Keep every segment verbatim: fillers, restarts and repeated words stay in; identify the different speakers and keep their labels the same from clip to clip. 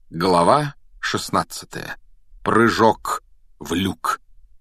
Speaker 1: Глава шестнадцатая. Прыжок в люк.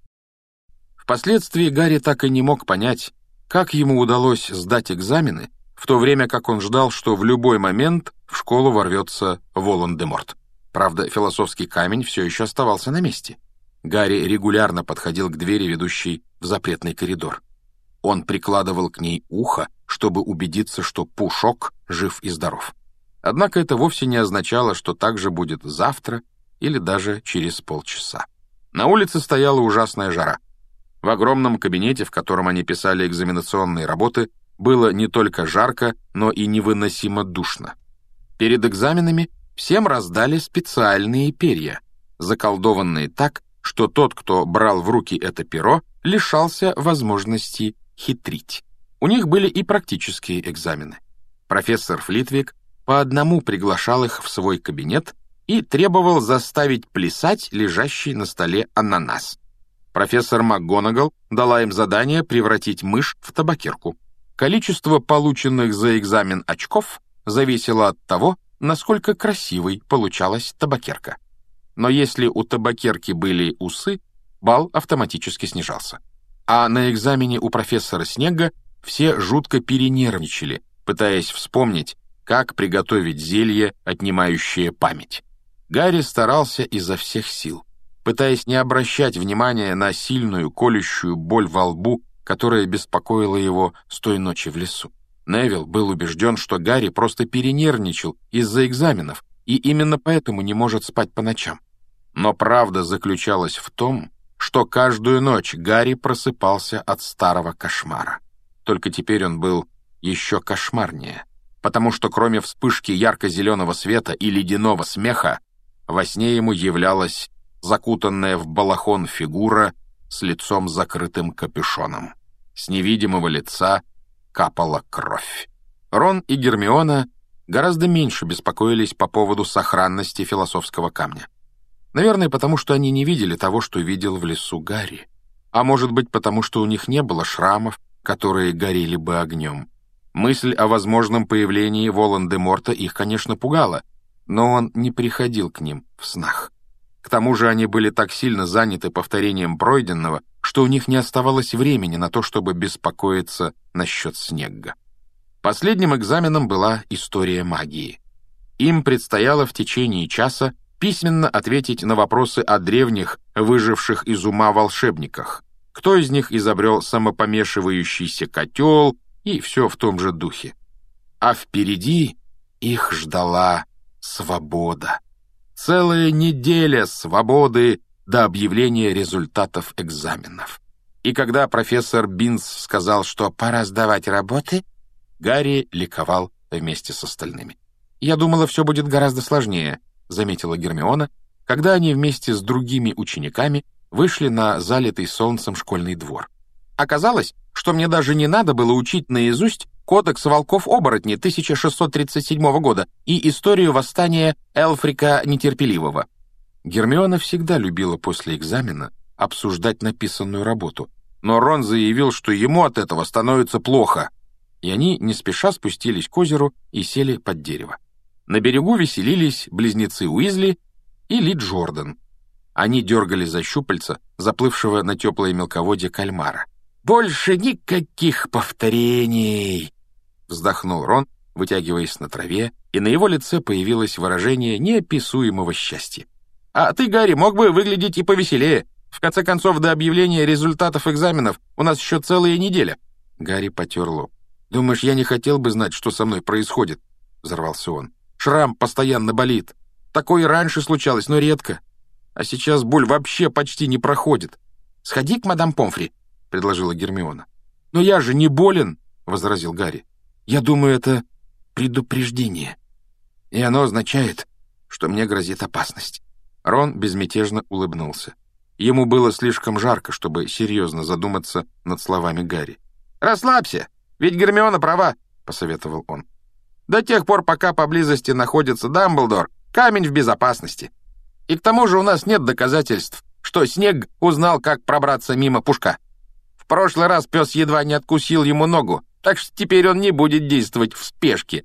Speaker 1: Впоследствии Гарри так и не мог понять, как ему удалось сдать экзамены, в то время как он ждал, что в любой момент в школу ворвется Волан-де-Морт. Правда, философский камень все еще оставался на месте. Гарри регулярно подходил к двери, ведущей в запретный коридор. Он прикладывал к ней ухо, чтобы убедиться, что Пушок жив и здоров. Однако это вовсе не означало, что так же будет завтра или даже через полчаса. На улице стояла ужасная жара. В огромном кабинете, в котором они писали экзаменационные работы, было не только жарко, но и невыносимо душно. Перед экзаменами всем раздали специальные перья, заколдованные так, что тот, кто брал в руки это перо, лишался возможности хитрить. У них были и практические экзамены. Профессор Флитвик по одному приглашал их в свой кабинет и требовал заставить плясать лежащий на столе ананас. Профессор МакГонагал дала им задание превратить мышь в табакерку. Количество полученных за экзамен очков зависело от того, насколько красивой получалась табакерка. Но если у табакерки были усы, балл автоматически снижался. А на экзамене у профессора Снегга все жутко перенервничали, пытаясь вспомнить, как приготовить зелье, отнимающее память. Гарри старался изо всех сил, пытаясь не обращать внимания на сильную колющую боль во лбу, которая беспокоила его с той ночи в лесу. Невилл был убежден, что Гарри просто перенервничал из-за экзаменов и именно поэтому не может спать по ночам. Но правда заключалась в том, что каждую ночь Гарри просыпался от старого кошмара. Только теперь он был еще кошмарнее, потому что кроме вспышки ярко-зеленого света и ледяного смеха, во сне ему являлась закутанная в балахон фигура с лицом закрытым капюшоном. С невидимого лица капала кровь. Рон и Гермиона гораздо меньше беспокоились по поводу сохранности философского камня. Наверное, потому что они не видели того, что видел в лесу Гарри. А может быть, потому что у них не было шрамов, которые горели бы огнем. Мысль о возможном появлении Волан-де-Морта их, конечно, пугала, но он не приходил к ним в снах. К тому же они были так сильно заняты повторением пройденного, что у них не оставалось времени на то, чтобы беспокоиться насчет Снегга. Последним экзаменом была история магии. Им предстояло в течение часа письменно ответить на вопросы о древних, выживших из ума волшебниках. Кто из них изобрел самопомешивающийся котел, и все в том же духе. А впереди их ждала свобода. Целая неделя свободы до объявления результатов экзаменов. И когда профессор Бинс сказал, что пора сдавать работы, Гарри ликовал вместе с остальными. «Я думала, все будет гораздо сложнее», — заметила Гермиона, когда они вместе с другими учениками вышли на залитый солнцем школьный двор. «Оказалось, что мне даже не надо было учить наизусть Кодекс волков-оборотней тысяча шестьсот тридцать седьмого года и историю восстания Элфрика Нетерпеливого». Гермиона всегда любила после экзамена обсуждать написанную работу, но Рон заявил, что ему от этого становится плохо, и они не спеша спустились к озеру и сели под дерево. На берегу веселились близнецы Уизли и Ли Джордан. Они дергали за щупальца заплывшего на теплое мелководье кальмара. «Больше никаких повторений!» — вздохнул Рон, вытягиваясь на траве, и на его лице появилось выражение неописуемого счастья. «А ты, Гарри, мог бы выглядеть и повеселее. В конце концов, до объявления результатов экзаменов у нас еще целая неделя». Гарри потер лоб. «Думаешь, я не хотел бы знать, что со мной происходит?» — взорвался он. «Шрам постоянно болит. Такое и раньше случалось, но редко. А сейчас боль вообще почти не проходит. Сходи к мадам Помфри», — предложила Гермиона. «Но я же не болен», — возразил Гарри. «Я думаю, это предупреждение. И оно означает, что мне грозит опасность». Рон безмятежно улыбнулся. Ему было слишком жарко, чтобы серьезно задуматься над словами Гарри. «Расслабься, ведь Гермиона права», — посоветовал он. «До тех пор, пока поблизости находится Дамблдор, камень в безопасности. И к тому же у нас нет доказательств, что Снегг узнал, как пробраться мимо Пушка. В прошлый раз пес едва не откусил ему ногу, так что теперь он не будет действовать в спешке.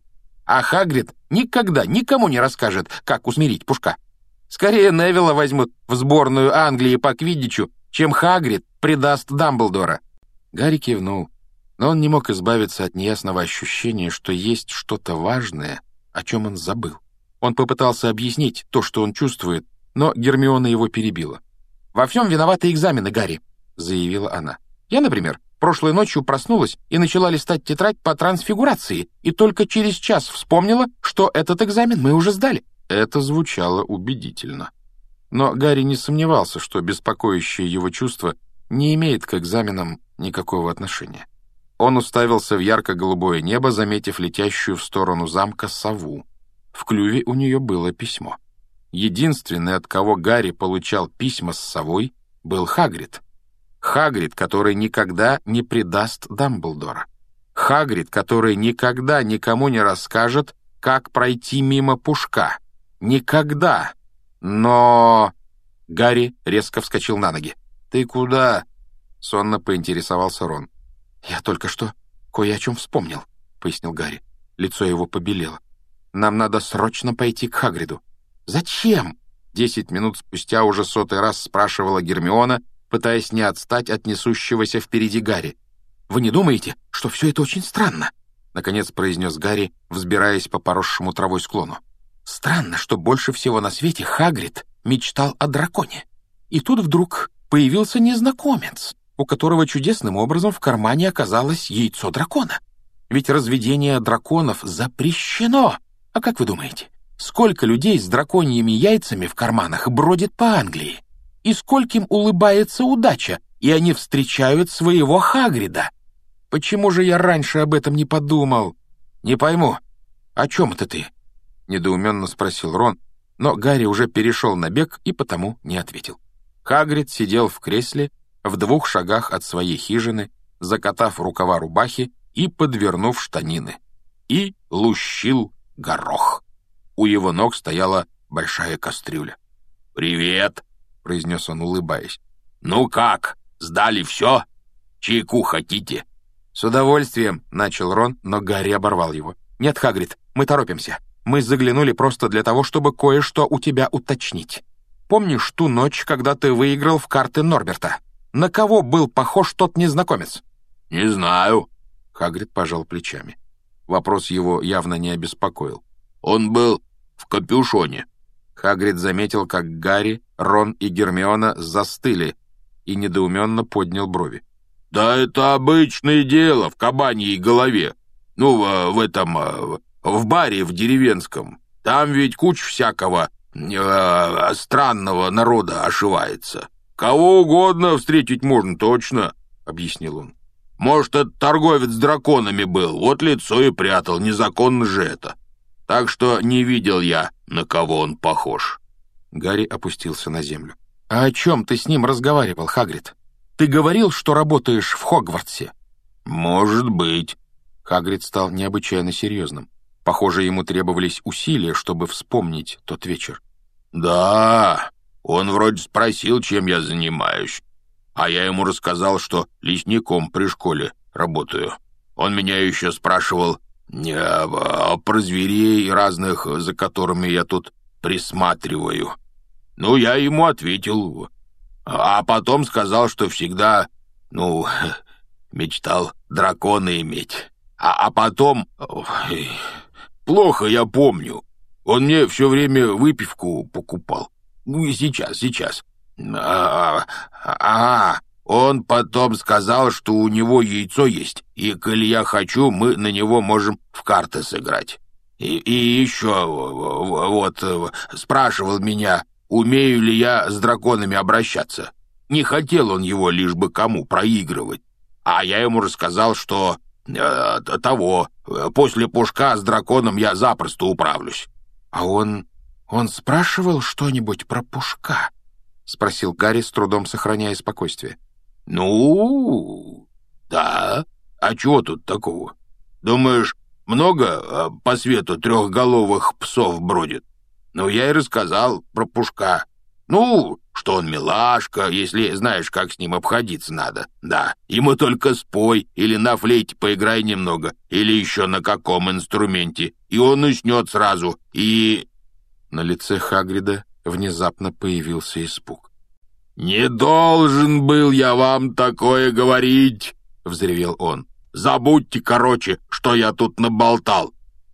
Speaker 1: А Хагрид никогда никому не расскажет, как усмирить Пушка. Скорее Невилла возьмут в сборную Англии по квиддичу, чем Хагрид предаст Дамблдора». Гарри кивнул, но он не мог избавиться от неясного ощущения, что есть что-то важное, о чем он забыл. Он попытался объяснить то, что он чувствует, но Гермиона его перебила. «Во всем виноваты экзамены, Гарри», — заявила она. «Я, например, прошлой ночью проснулась и начала листать тетрадь по трансфигурации, и только через час вспомнила, что этот экзамен мы уже сдали». Это звучало убедительно. Но Гарри не сомневался, что беспокоящее его чувство не имеет к экзаменам никакого отношения. Он уставился в ярко-голубое небо, заметив летящую в сторону замка сову. В клюве у нее было письмо. Единственный, от кого Гарри получал письма с совой, был Хагрид. Хагрид, который никогда не предаст Дамблдора. Хагрид, который никогда никому не расскажет, как пройти мимо Пушка. Никогда! Но... Гарри резко вскочил на ноги. «Ты куда?» — сонно поинтересовался Рон. «Я только что кое о чем вспомнил», — пояснил Гарри. Лицо его побелело. «Нам надо срочно пойти к Хагриду». «Зачем?» — десять минут спустя уже сотый раз спрашивала Гермиона, пытаясь не отстать от несущегося впереди Гарри. «Вы не думаете, что все это очень странно?» — наконец произнес Гарри, взбираясь по поросшему травой склону. «Странно, что больше всего на свете Хагрид мечтал о драконе. И тут вдруг появился незнакомец, у которого чудесным образом в кармане оказалось яйцо дракона. Ведь разведение драконов запрещено. А как вы думаете, сколько людей с драконьими яйцами в карманах бродит по Англии? И скольким улыбается удача, и они встречают своего Хагрида? Почему же я раньше об этом не подумал? Не пойму, о чем это ты?» — недоуменно спросил Рон, но Гарри уже перешел на бег и потому не ответил. Хагрид сидел в кресле в двух шагах от своей хижины, закатав рукава рубахи и подвернув штанины, и лущил горох. У его ног стояла большая кастрюля. «Привет!» — произнес он, улыбаясь. «Ну как, сдали все? Чайку хотите?» «С удовольствием», — начал Рон, но Гарри оборвал его. «Нет, Хагрид, мы торопимся. Мы заглянули просто для того, чтобы кое-что у тебя уточнить. Помнишь ту ночь, когда ты выиграл в карты Норберта? На кого был похож тот незнакомец?» «Не знаю», — Хагрид пожал плечами. Вопрос его явно не обеспокоил. «Он был в капюшоне». Хагрид заметил, как Гарри, Рон и Гермиона застыли и недоуменно поднял брови. «Да это обычное дело в кабаньей голове. Ну, в, в этом... в баре в деревенском. Там ведь куча всякого э, странного народа ошивается. Кого угодно встретить можно, точно», — объяснил он. «Может, это торговец драконами был, вот лицо и прятал, незаконно же это. Так что не видел я, на кого он похож». Гарри опустился на землю. «А о чем ты с ним разговаривал, Хагрид? Ты говорил, что работаешь в Хогвартсе?» «Может быть». Хагрид стал необычайно серьезным. Похоже, ему требовались усилия, чтобы вспомнить тот вечер. «Да, он вроде спросил, чем я занимаюсь. А я ему рассказал, что лесником при школе работаю. Он меня еще спрашивал не, а, про зверей разных, за которыми я тут присматриваю. Ну, я ему ответил, а потом сказал, что всегда, ну, мечтал дракона иметь. А, а потом... Ой, плохо я помню. Он мне все время выпивку покупал. Ну и сейчас, сейчас. А, а, он потом сказал, что у него яйцо есть, и, коли я хочу, мы на него можем в карты сыграть. И, и еще вот спрашивал меня, умею ли я с драконами обращаться. Не хотел он его лишь бы кому проигрывать. А я ему рассказал, что э, того, после Пушка с драконом я запросто управлюсь. А он... он спрашивал что-нибудь про Пушка? — спросил Гарри, с трудом сохраняя спокойствие. «Ну, да. А чего тут такого? Думаешь, много по свету трехголовых псов бродит? Ну, я и рассказал про Пушка. Ну,
Speaker 2: что он милашка, если знаешь, как с ним обходиться надо. Да, ему только спой или на флейте поиграй немного, или еще на каком инструменте, и он уснет сразу, и...»
Speaker 1: На лице Хагрида внезапно появился испуг.
Speaker 2: «Не должен был я вам такое говорить!» — взревел он. «Забудьте, короче, что я тут наболтал!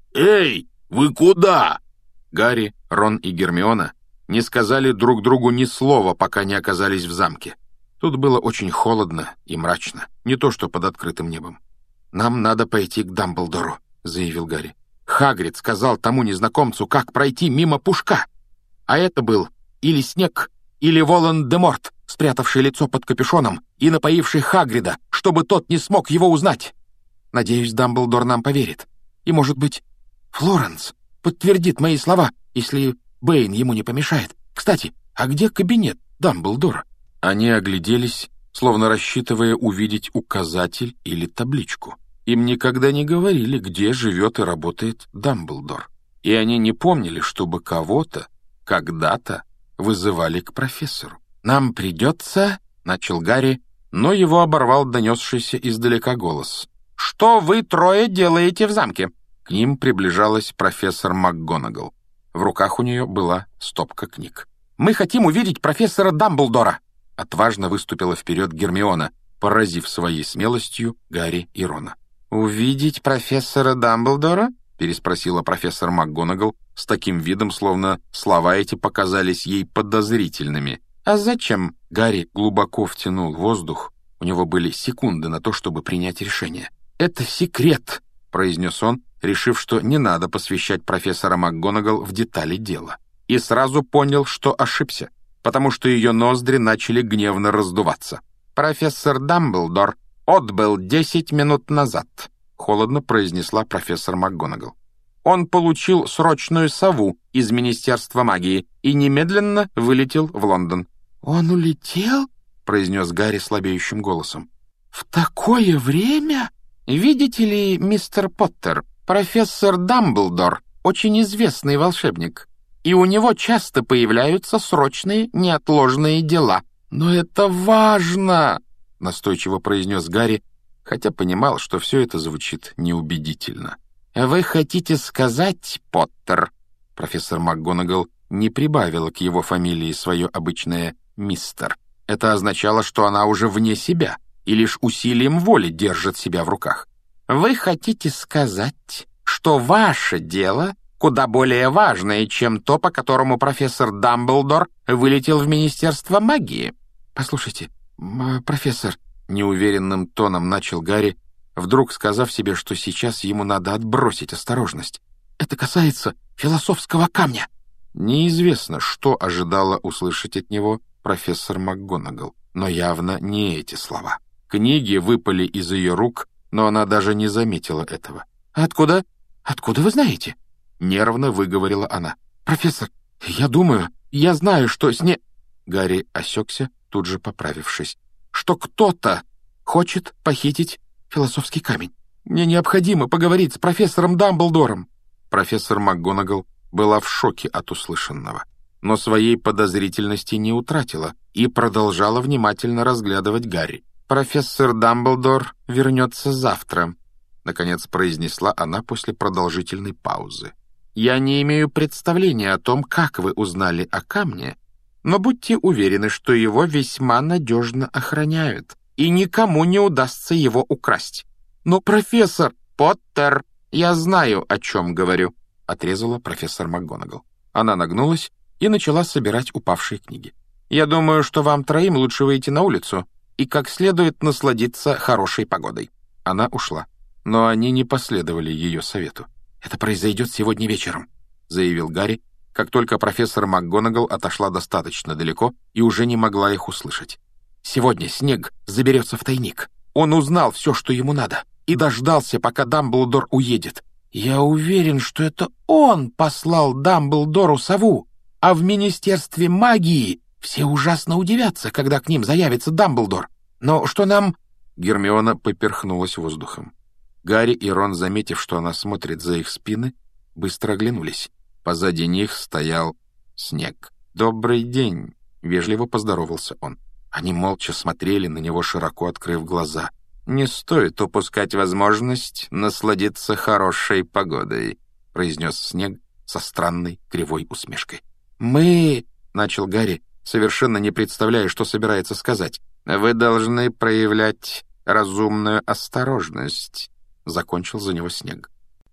Speaker 2: Эй, вы куда?»
Speaker 1: Гарри, Рон и Гермиона не сказали друг другу ни слова, пока не оказались в замке. Тут было очень холодно и мрачно, не то что под открытым небом. «Нам надо пойти к Дамблдору», — заявил Гарри. «Хагрид сказал тому незнакомцу, как пройти мимо Пушка. А это был или Снег, или Волан-де-Морт, спрятавший лицо под капюшоном и напоивший Хагрида, чтобы тот не смог его узнать. Надеюсь, Дамблдор нам поверит. И, может быть, Флоренс подтвердит мои слова, если Бэйн ему не помешает. Кстати, а где кабинет Дамблдора?» Они огляделись, словно рассчитывая увидеть указатель или табличку. Им никогда не говорили, где живет и работает Дамблдор. И они не помнили, чтобы кого-то когда-то вызывали к профессору. «Нам придется...» — начал Гарри, но его оборвал донесшийся издалека голос. «Что вы трое делаете в замке?» К ним приближалась профессор МакГонагал. В руках у нее была стопка книг. «Мы хотим увидеть профессора Дамблдора!» Отважно выступила вперед Гермиона, поразив своей смелостью Гарри и Рона. «Увидеть профессора Дамблдора?» — переспросила профессор МакГонагал с таким видом, словно слова эти показались ей подозрительными. «А зачем?» Гарри глубоко втянул воздух. У него были секунды на то, чтобы принять решение. «Это секрет!» — произнес он, решив, что не надо посвящать профессора МакГонагал в детали дела. И сразу понял, что ошибся, потому что ее ноздри начали гневно раздуваться. «Профессор Дамблдор отбыл десять минут назад», — холодно произнесла профессор МакГонагал. «Он получил срочную сову из Министерства магии и немедленно вылетел в Лондон». «Он улетел?» — произнес Гарри слабеющим голосом. «В такое время?» «Видите ли, мистер Поттер, профессор Дамблдор очень известный волшебник, и у него часто появляются срочные, неотложные дела». «Но это важно!» — настойчиво произнес Гарри, хотя понимал, что все это звучит неубедительно. «Вы хотите сказать, Поттер?» Профессор МакГонагал не прибавила к его фамилии свое обычное «мистер». Это означало, что она уже вне себя и лишь усилием воли держит себя в руках. «Вы хотите сказать, что ваше дело куда более важное, чем то, по которому профессор Дамблдор вылетел в Министерство магии?» «Послушайте, профессор», — неуверенным тоном начал Гарри, вдруг сказав себе, что сейчас ему надо отбросить осторожность. «Это касается философского камня». Неизвестно, что ожидала услышать от него профессор МакГонагал, но явно не эти слова. Книги выпали из ее рук, но она даже не заметила этого. «Откуда? Откуда вы знаете?» — нервно выговорила она. «Профессор, я думаю, я знаю, что с не...» Гарри осекся, тут же поправившись. «Что кто-то хочет похитить философский камень. Мне необходимо поговорить с профессором Дамблдором». Профессор МакГонагал была в шоке от услышанного, но своей подозрительности не утратила и продолжала внимательно разглядывать Гарри. «Профессор Дамблдор вернется завтра», — наконец произнесла она после продолжительной паузы. «Я не имею представления о том, как вы узнали о камне, но будьте уверены, что его весьма надежно охраняют, и никому не удастся его украсть». «Но, профессор...» «Поттер, я знаю, о чем говорю», — отрезала профессор МакГонагал. Она нагнулась и начала собирать упавшие книги. «Я думаю, что вам троим лучше выйти на улицу и как следует насладиться хорошей погодой». Она ушла, но они не последовали ее совету. «Это произойдет сегодня вечером», — заявил Гарри, как только профессор МакГонагал отошла достаточно далеко и уже не могла их услышать. «Сегодня Снег заберется в тайник. Он узнал все, что ему надо, и дождался, пока Дамблдор уедет. Я уверен, что это он послал Дамблдору сову, а в Министерстве магии все ужасно удивятся, когда к ним заявится Дамблдор. Но что нам...» Гермиона поперхнулась воздухом. Гарри и Рон, заметив, что она смотрит за их спины, быстро оглянулись. Позади них стоял Снег. «Добрый день, вежливо поздоровался он. Они молча смотрели на него, широко открыв глаза. «Не стоит упускать возможность насладиться хорошей погодой», — произнес Снег со странной кривой усмешкой. «Мы...» — начал Гарри, совершенно не представляя, что собирается сказать. «Вы должны проявлять разумную осторожность», — закончил за него Снег.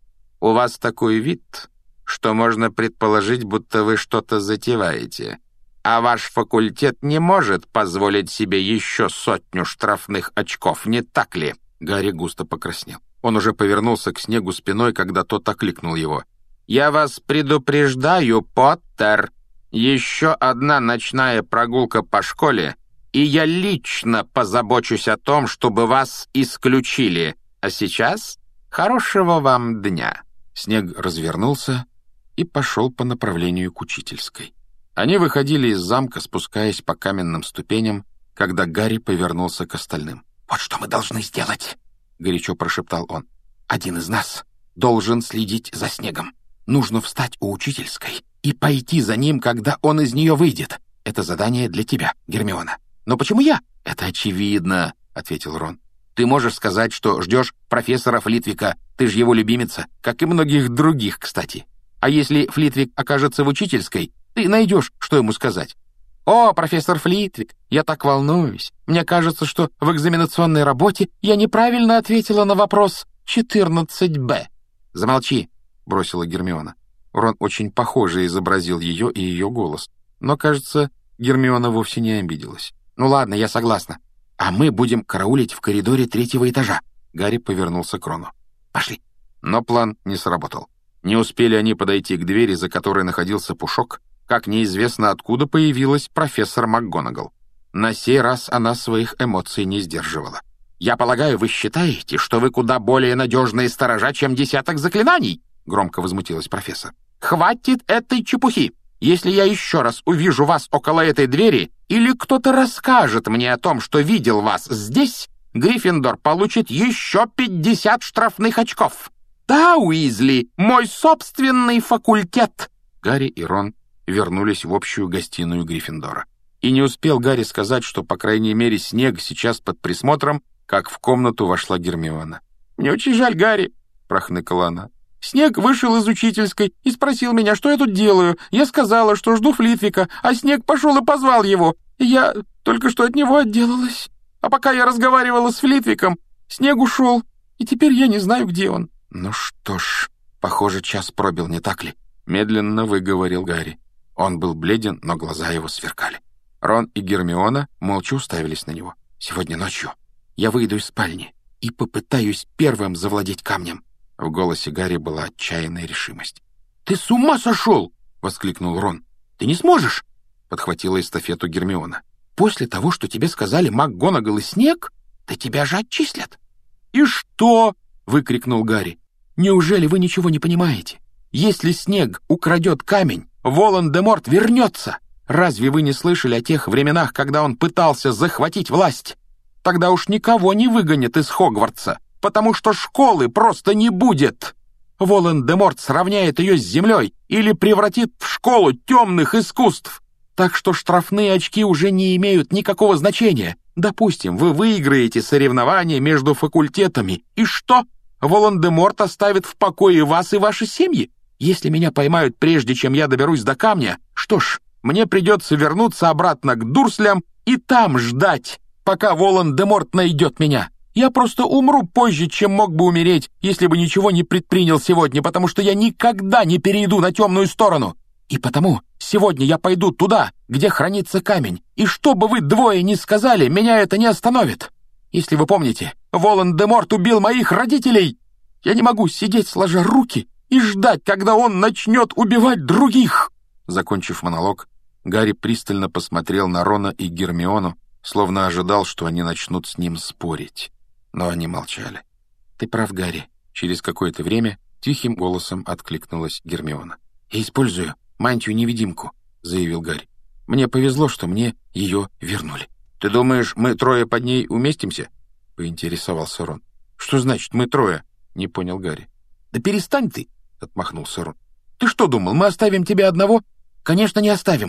Speaker 1: «У вас такой вид, что можно предположить, будто вы что-то затеваете, а ваш факультет не может позволить себе еще сотню штрафных очков, не так ли?» Гарри густо покраснел. Он уже повернулся к Снегу спиной, когда тот окликнул его. «Я вас предупреждаю, Поттер, еще одна ночная прогулка по школе, и я лично позабочусь о том, чтобы вас исключили. А сейчас хорошего вам дня». Снег развернулся и пошел по направлению к учительской. Они выходили из замка, спускаясь по каменным ступеням, когда Гарри повернулся к остальным. «Вот что мы должны сделать!» — горячо прошептал он. «Один из нас должен следить за Снегом. Нужно встать у учительской и пойти за ним, когда он из нее выйдет. Это задание для тебя, Гермиона». «Но почему я?» «Это очевидно», — ответил Рон. «Ты можешь сказать, что ждешь профессора Флитвика. Ты же его любимица, как и многих других, кстати. А если Флитвик окажется в учительской, ты найдешь, что ему сказать». «О, профессор Флитвик, я так волнуюсь. Мне кажется, что в экзаменационной работе я неправильно ответила на вопрос четырнадцать бэ». «Замолчи», — бросила Гермиона. Рон очень похоже изобразил ее и ее голос. Но, кажется, Гермиона вовсе не обиделась. «Ну ладно, я согласна. А мы будем караулить в коридоре третьего этажа». Гарри повернулся к Рону. «Пошли». Но план не сработал. Не успели они подойти к двери, за которой находился Пушок, как неизвестно откуда появилась профессор МакГонагал. На сей раз она своих эмоций не сдерживала. «Я полагаю, вы считаете, что вы куда более надежные сторожа, чем десяток заклинаний?» — громко возмутилась профессор. «Хватит этой чепухи! Если я еще раз увижу вас около этой двери, или кто-то расскажет мне о том, что видел вас здесь, Гриффиндор получит еще пятьдесят штрафных очков. Да, Уизли, мой собственный факультет!» Гарри и Рон вернулись в общую гостиную Гриффиндора. И не успел Гарри сказать, что, по крайней мере, Снег сейчас под присмотром, как в комнату вошла Гермиона. «Мне очень жаль, Гарри», — прохныкала она. «Снег вышел из учительской и спросил меня, что я тут делаю. Я сказала, что жду Флитвика, а Снег пошел и позвал его. И я только что от него отделалась. А пока я разговаривала с Флитвиком, Снег ушел, и теперь я не знаю, где он». «Ну что ж, похоже, час пробил, не так ли?» — медленно выговорил Гарри. Он был бледен, но глаза его сверкали. Рон и Гермиона молча уставились на него. «Сегодня ночью я выйду из спальни и попытаюсь первым завладеть камнем». В голосе Гарри была отчаянная решимость. «Ты с ума сошел!» — воскликнул Рон. «Ты не сможешь!» — подхватила эстафету Гермиона. «После того, что тебе сказали МакГонагал и Снег, да тебя же отчислят». «И что?» — выкрикнул Гарри. «Неужели вы ничего не понимаете? Если Снег украдет камень, Волан-де-Морт вернется. Разве вы не слышали о тех временах, когда он пытался захватить власть? Тогда уж никого не выгонят из Хогвартса, потому что школы просто не будет. Волан-де-Морт сравняет ее с землей или превратит в школу темных искусств. Так что штрафные очки уже не имеют никакого значения. Допустим, вы выиграете соревнования между факультетами. И что? Волан-де-Морт оставит в покое вас и ваши семьи? Если меня поймают прежде, чем я доберусь до камня, что ж, мне придется вернуться обратно к Дурслям и там ждать, пока Волан-де-Морт найдет меня. Я просто умру позже, чем мог бы умереть, если бы ничего не предпринял сегодня, потому что я никогда не перейду на темную сторону. И потому сегодня я пойду туда, где хранится камень, и что бы вы двое ни сказали, меня это не остановит. Если вы помните, Волан-де-Морт убил моих родителей. Я не могу сидеть сложа руки и ждать, когда он начнет убивать других». Закончив монолог, Гарри пристально посмотрел на Рона и Гермиону, словно ожидал, что они начнут с ним спорить. Но они молчали. «Ты прав, Гарри», — через какое-то время тихим голосом откликнулась Гермиона. «Я использую мантию-невидимку», — заявил Гарри. «Мне повезло, что мне ее вернули». «Ты думаешь, мы трое под ней уместимся?» — поинтересовался Рон. «Что значит «мы трое»?» — не понял Гарри. «Да перестань ты!» — отмахнулся Рон. «Ты что думал, мы оставим тебя одного?» «Конечно, не оставим!»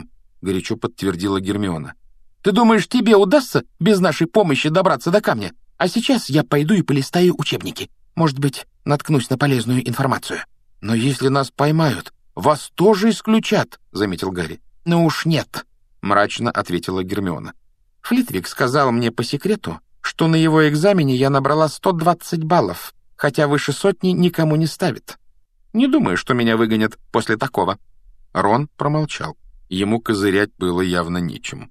Speaker 1: горячо подтвердила Гермиона.
Speaker 3: «Ты думаешь, тебе удастся без нашей помощи добраться до камня? А сейчас я пойду и полистаю учебники. Может быть, наткнусь на полезную информацию».
Speaker 1: «Но если нас поймают, вас тоже исключат», — заметил Гарри.
Speaker 3: «Ну уж нет»,
Speaker 1: — мрачно ответила Гермиона.
Speaker 3: «Флитвик сказал мне по секрету, что на его экзамене я набрала сто двадцать баллов, хотя выше сотни никому не ставит. Не думаю, что меня выгонят после такого».
Speaker 1: Рон промолчал. Ему козырять было явно нечем.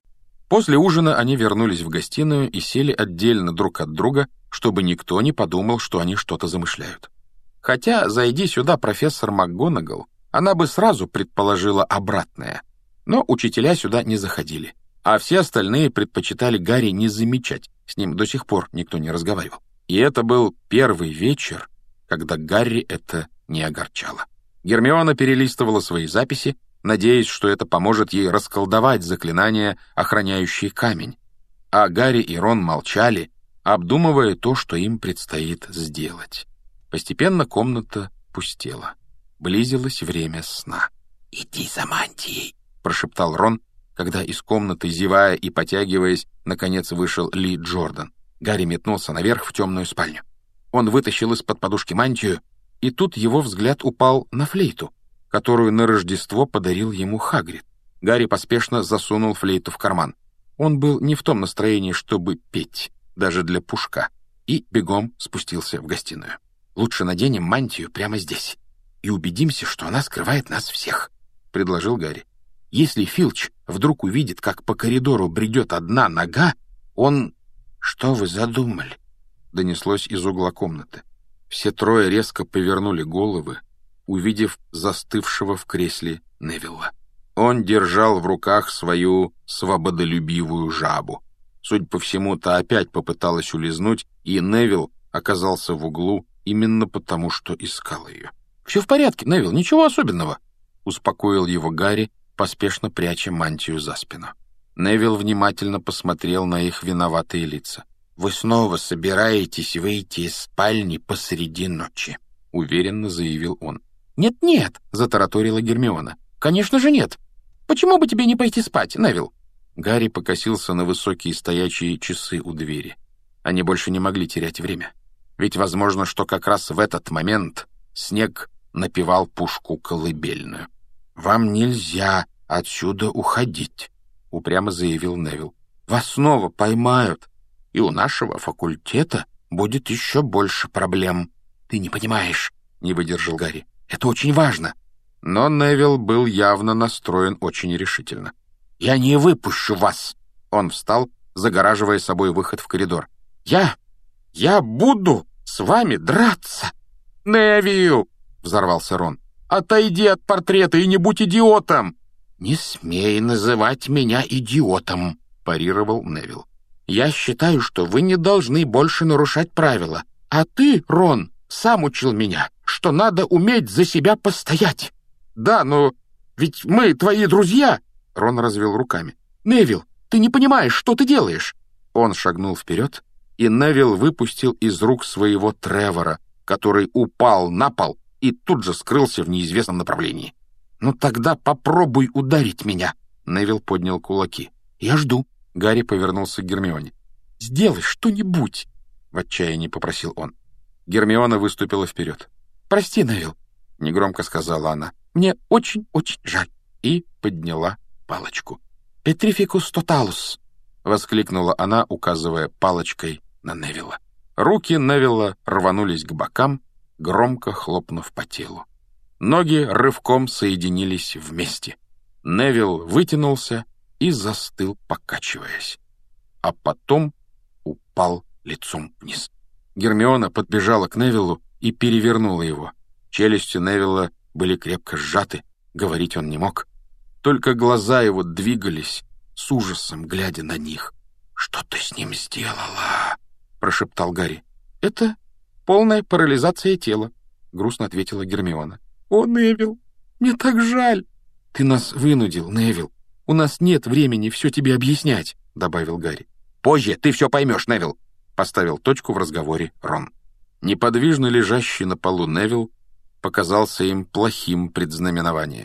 Speaker 1: После ужина они вернулись в гостиную и сели отдельно друг от друга, чтобы никто не подумал, что они что-то замышляют. Хотя, зайди сюда профессор МакГонагал, она бы сразу предположила обратное. Но учителя сюда не заходили, а все остальные предпочитали Гарри не замечать, с ним до сих пор никто не разговаривал. И это был первый вечер, когда Гарри это не огорчало. Гермиона перелистывала свои записи, надеясь, что это поможет ей расколдовать заклинание, охраняющее камень. А Гарри и Рон молчали, обдумывая то, что им предстоит сделать. Постепенно комната пустела. Близилось время сна.
Speaker 3: «Иди за мантией»,
Speaker 1: — прошептал Рон, когда из комнаты, зевая и потягиваясь, наконец вышел Ли Джордан. Гарри метнулся наверх в темную спальню. Он вытащил из-под подушки мантию, и тут его взгляд упал на флейту, которую на Рождество подарил ему Хагрид. Гарри поспешно засунул флейту в карман. Он был не в том настроении, чтобы петь, даже для пушка, и бегом спустился в гостиную. «Лучше наденем мантию прямо здесь и убедимся, что она скрывает нас всех», — предложил Гарри. «Если Филч вдруг увидит, как по коридору бредет одна нога, он...» «Что вы задумали?» — донеслось из угла комнаты. Все трое резко повернули головы, увидев застывшего в кресле Невилла. Он держал в руках свою свободолюбивую жабу. Судя по всему, та опять попыталась улизнуть, и Невилл оказался в углу именно потому, что искал ее. «Все в порядке, Невилл, ничего особенного», — успокоил его Гарри, поспешно пряча мантию за спину. Невилл внимательно посмотрел на их виноватые лица. «Вы снова собираетесь выйти из спальни посреди ночи», — уверенно заявил он.
Speaker 3: «Нет-нет», — затараторила Гермиона. «Конечно же нет. Почему бы тебе не пойти спать, Невилл?»
Speaker 1: Гарри покосился на высокие стоячие часы у двери. Они больше не могли терять время. Ведь возможно, что как раз в этот момент Снег напевал Пушку колыбельную. «Вам нельзя отсюда уходить», — упрямо заявил Невилл. «Вас снова поймают, и у нашего факультета будет еще больше проблем».
Speaker 3: «Ты не понимаешь», — не выдержал Гарри. «Это очень важно».
Speaker 1: Но Невилл был явно настроен очень решительно. «Я не выпущу вас!» Он встал, загораживая собой выход в коридор. «Я... я буду с вами драться!» «Невилл!» — взорвался Рон. «Отойди от портрета и не будь идиотом!» «Не смей называть меня идиотом!» — парировал Невилл. «Я считаю, что вы не должны больше нарушать правила. А ты, Рон, сам учил меня, что надо уметь за себя постоять». «Да, но ведь мы твои друзья!» Рон развел руками. «Невилл, ты не понимаешь, что ты делаешь!» Он шагнул вперед, и Невилл выпустил из рук своего Тревора, который упал на пол и тут же скрылся в неизвестном направлении. «Ну тогда попробуй ударить меня!» Невилл поднял кулаки. «Я жду!» Гарри повернулся к Гермионе. «Сделай что-нибудь!» В отчаянии попросил он. Гермиона выступила вперед. «Прости, Невилл!» Негромко сказала она. «Мне очень-очень жаль!» И подняла палочку. «Петрификус тоталус!» — воскликнула она, указывая палочкой на Невилла. Руки Невилла рванулись к бокам, громко хлопнув по телу. Ноги рывком соединились вместе. Невилл вытянулся и застыл, покачиваясь. А потом упал лицом вниз. Гермиона подбежала к Невиллу и перевернула его. Челюсти Невилла были крепко сжаты, говорить он не мог. Только глаза его двигались, с ужасом глядя на них. «Что ты с ним сделала?» — прошептал Гарри. «Это полная парализация тела», — грустно ответила Гермиона. «О, Невилл, мне так жаль!» «Ты нас вынудил, Невилл. У нас нет времени все тебе объяснять», — добавил Гарри. «Позже ты все поймешь, Невилл», — поставил точку в разговоре Рон. Неподвижно лежащий на полу Невилл показался им плохим предзнаменованием.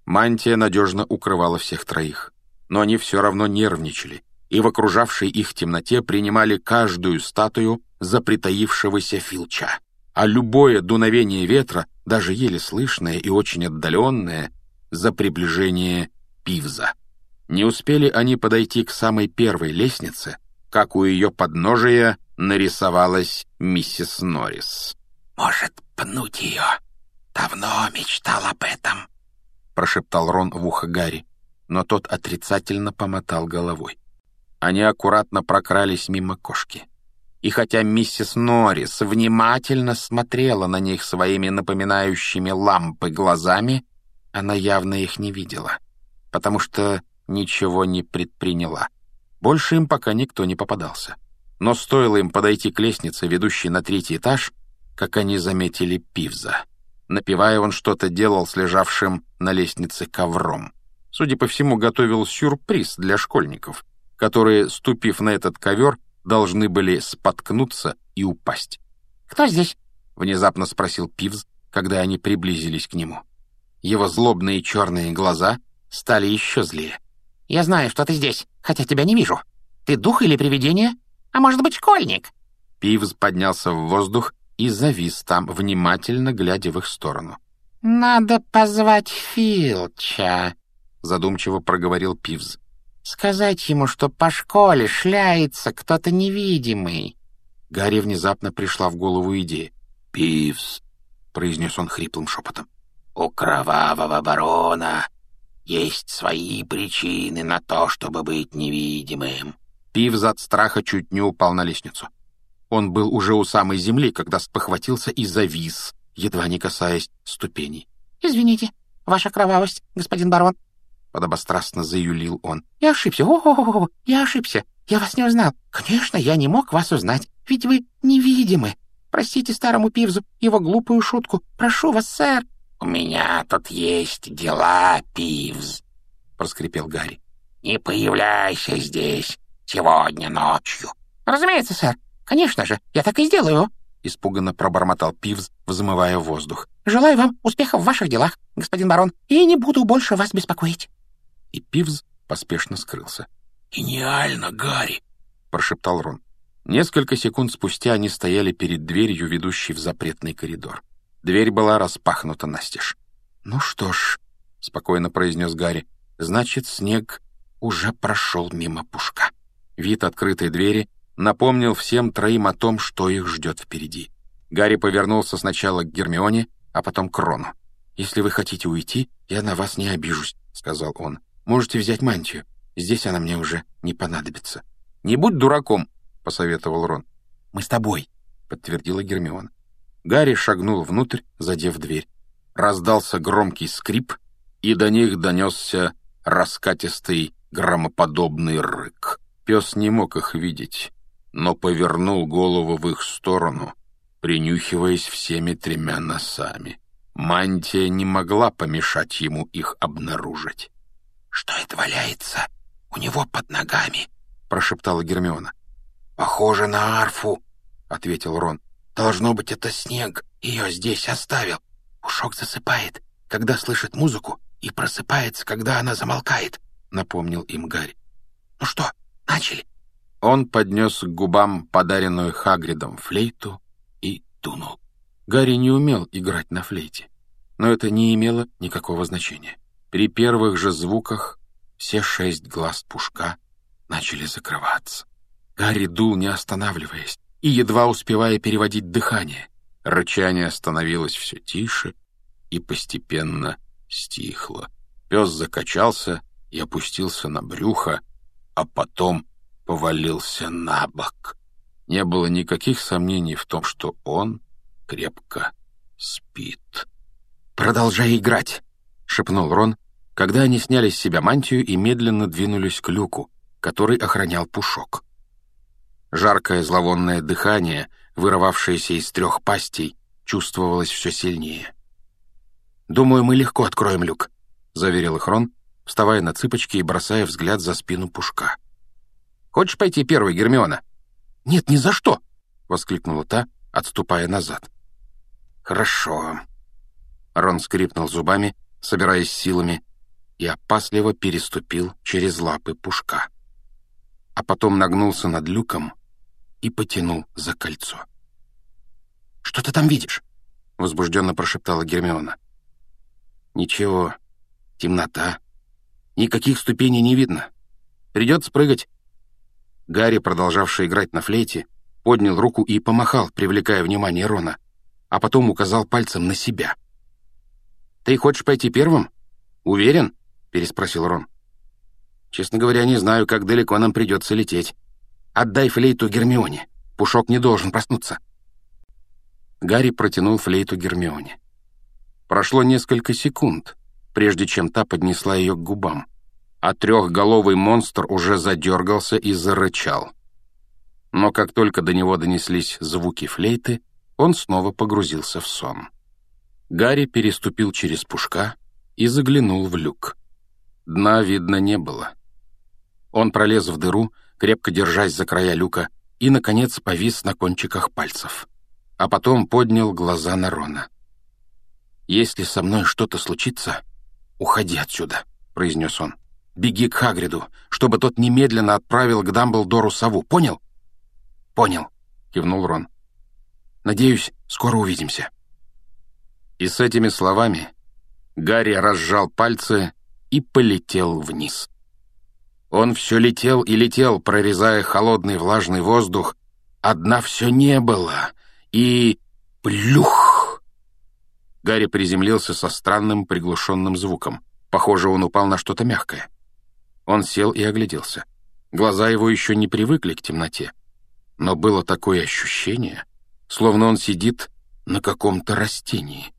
Speaker 1: Мантия надежно укрывала всех троих, но они все равно нервничали и в окружавшей их темноте принимали каждую статую за притаившегося Филча, а любое дуновение ветра, даже еле слышное и очень отдаленное, за приближение Пивза. Не успели они подойти к самой первой лестнице, как у ее подножия нарисовалась миссис Норрис.
Speaker 3: «Может, пнуть ее? Давно мечтал об этом»,
Speaker 1: — прошептал Рон в ухо Гарри, но тот отрицательно помотал головой. Они аккуратно прокрались мимо кошки. И хотя миссис Норрис внимательно смотрела на них своими напоминающими лампы глазами, она явно их не видела, потому что ничего не предприняла. Больше им пока никто не попадался. Но стоило им подойти к лестнице, ведущей на третий этаж, как они заметили Пивза. Напевая, он что-то делал с лежавшим на лестнице ковром. Судя по всему, готовил сюрприз для школьников, которые, ступив на этот ковер, должны были споткнуться и упасть.
Speaker 3: «Кто здесь?»
Speaker 1: — внезапно спросил Пивз, когда они приблизились к нему. Его злобные черные глаза стали еще злее.
Speaker 3: «Я знаю, что ты здесь, хотя тебя не вижу. Ты дух или привидение? А может быть, школьник?»
Speaker 1: Пивз поднялся в воздух и завис там, внимательно глядя в их сторону.
Speaker 3: «Надо позвать Филча»,
Speaker 1: — задумчиво проговорил Пивз.
Speaker 3: «Сказать ему, что по школе шляется кто-то невидимый».
Speaker 1: Гарри внезапно пришла в голову идея.
Speaker 2: «Пивз»,
Speaker 1: — произнес он хриплым шепотом,
Speaker 2: — «у кровавого барона есть свои причины на то, чтобы быть невидимым».
Speaker 1: Пивз от страха чуть не упал на лестницу. Он был уже у самой земли, когда спохватился и завис, едва не касаясь ступеней.
Speaker 3: «Извините, ваша кровавость, господин барон»,
Speaker 1: — подобострастно заюлил он.
Speaker 3: «Я ошибся, о-о-о, я ошибся, я вас не узнал. Конечно, я не мог вас узнать, ведь вы невидимы. Простите старому Пивзу его глупую шутку. Прошу вас, сэр».
Speaker 2: «У меня тут есть дела, Пивз»,
Speaker 1: — проскрипел Гарри.
Speaker 2: «Не появляйся здесь сегодня ночью».
Speaker 3: «Разумеется, сэр. Конечно же, я так и сделаю»,
Speaker 1: — испуганно пробормотал Пивз, взмывая воздух.
Speaker 3: «Желаю вам успехов в ваших делах, господин барон, и не буду больше вас беспокоить».
Speaker 1: И Пивз поспешно скрылся.
Speaker 2: «Гениально, Гарри!»
Speaker 1: — прошептал Рон. Несколько секунд спустя они стояли перед дверью, ведущей в запретный коридор. Дверь была распахнута настежь. «Ну что ж», — спокойно произнес Гарри, — «значит, снег уже прошел мимо Пушка». Вид открытой двери напомнил всем троим о том, что их ждет впереди. Гарри повернулся сначала к Гермионе, а потом к Рону. «Если вы хотите уйти, я на вас не обижусь», — сказал он. «Можете взять мантию. Здесь она мне уже не понадобится». «Не будь дураком», — посоветовал Рон. «Мы с тобой», — подтвердила Гермиона. Гарри шагнул внутрь, задев дверь. Раздался громкий скрип, и до них донесся раскатистый громоподобный рык. Пес не мог их видеть, но повернул голову в их сторону, принюхиваясь всеми тремя носами. Мантия не могла помешать ему их обнаружить.
Speaker 3: «Что это валяется у него под ногами?» — прошептала Гермиона.
Speaker 2: «Похоже на арфу», —
Speaker 3: ответил Рон. «Должно быть, это снег ее здесь оставил. Пушок засыпает, когда слышит музыку, и просыпается, когда она замолкает», — напомнил им Гарри. «Ну что, начали?»
Speaker 1: Он поднес к губам подаренную Хагридом флейту и дунул. Гарри не умел играть на флейте, но это не имело никакого значения. При первых же звуках все шесть глаз Пушка начали закрываться. Гарри дул, не останавливаясь, и едва успевая переводить дыхание. Рычание становилось все тише и постепенно стихло. Пес закачался и опустился на брюхо, а потом повалился на бок. Не было никаких сомнений в том, что он крепко спит. «Продолжай играть!» — шепнул Рон, когда они сняли с себя мантию и медленно двинулись к люку, который охранял Пушок. Жаркое зловонное дыхание, вырывавшееся из трех пастей, чувствовалось все сильнее. «Думаю, мы легко откроем люк», — заверил их Рон, вставая на цыпочки и бросая взгляд за спину Пушка. «Хочешь пойти первой, Гермиона?» «Нет, ни за что!» — воскликнула та, отступая назад. «Хорошо». Рон скрипнул зубами, собираясь силами, и опасливо переступил через лапы Пушка. А потом нагнулся над люком и потянул за кольцо. «Что ты там видишь?» — возбужденно прошептала Гермиона. «Ничего, темнота. Никаких ступеней не видно. Придется прыгать». Гарри, продолжавший играть на флейте, поднял руку и помахал, привлекая внимание Рона, а потом указал пальцем на себя. «Ты хочешь пойти первым? Уверен?» — переспросил Рон. «Честно говоря, не знаю, как далеко нам придется лететь. Отдай флейту Гермионе. Пушок не должен проснуться». Гарри протянул флейту Гермионе. Прошло несколько секунд, прежде чем та поднесла ее к губам, а трехголовый монстр уже задергался и зарычал. Но как только до него донеслись звуки флейты, он снова погрузился в сон. Гарри переступил через Пушка и заглянул в люк. Дна видно не было. Он пролез в дыру, крепко держась за края люка, и, наконец, повис на кончиках пальцев. А потом поднял глаза на Рона. «Если со мной что-то случится, уходи отсюда», — произнес он. «Беги к Хагриду, чтобы тот немедленно отправил к Дамблдору сову. Понял?» «Понял», — кивнул Рон. «Надеюсь, скоро увидимся». И с этими словами Гарри разжал пальцы и полетел вниз. Он все летел и летел, прорезая холодный влажный воздух, а дна все не было, и... плюх! Гарри приземлился со странным приглушенным звуком. Похоже, он упал на что-то мягкое. Он сел и огляделся. Глаза его еще не привыкли к темноте, но было такое ощущение, словно он сидит на каком-то растении.